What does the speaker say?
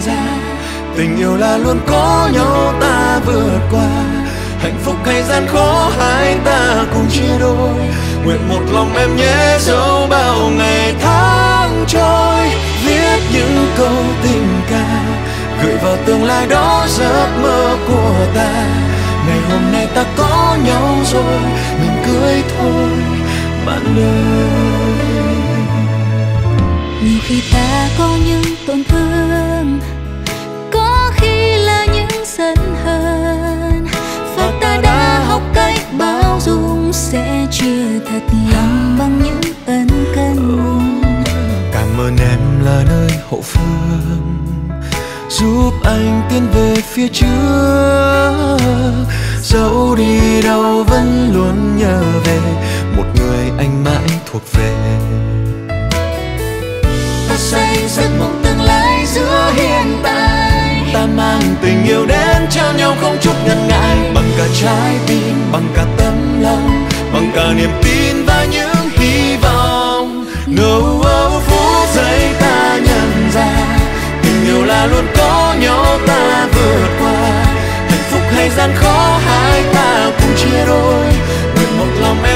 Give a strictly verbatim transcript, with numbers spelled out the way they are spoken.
ra tình yêu là luôn có nhau ta vượt qua. Hạnh phúc hay gian khó hai ta cùng chia đôi. Nguyện một lòng em nhé dẫu bao ngày tháng trôi. Viết những câu tình ca gửi vào tương lai đó giấc mơ của ta. Ngày hôm nay ta có nhau rồi, mình cưới thôi bạn ơi. Nhiều khi ta có những tổn thương, có khi là những giận hờn, và ta đã học cách bao dung sẽ chia thật lòng bằng những ân cần. Cảm ơn em là nơi hậu phương giúp anh tiến về phía trước. Dẫu đi đâu vẫn luôn nhớ về một người anh mãi thuộc về. Ta xây giấc mộng tương lai giữa hiện tại. Ta mang tình yêu đến trao nhau không chút ngần ngại. Bằng cả trái tim, bằng cả tấm lòng, bằng cả niềm tin và những hy vọng. Ngâu âu phút giây ta nhận ra tình yêu là luôn có nhau ta vượt qua. Hạnh phúc hay gian khó hai ta cùng chia đôi. Nguyện một lòng em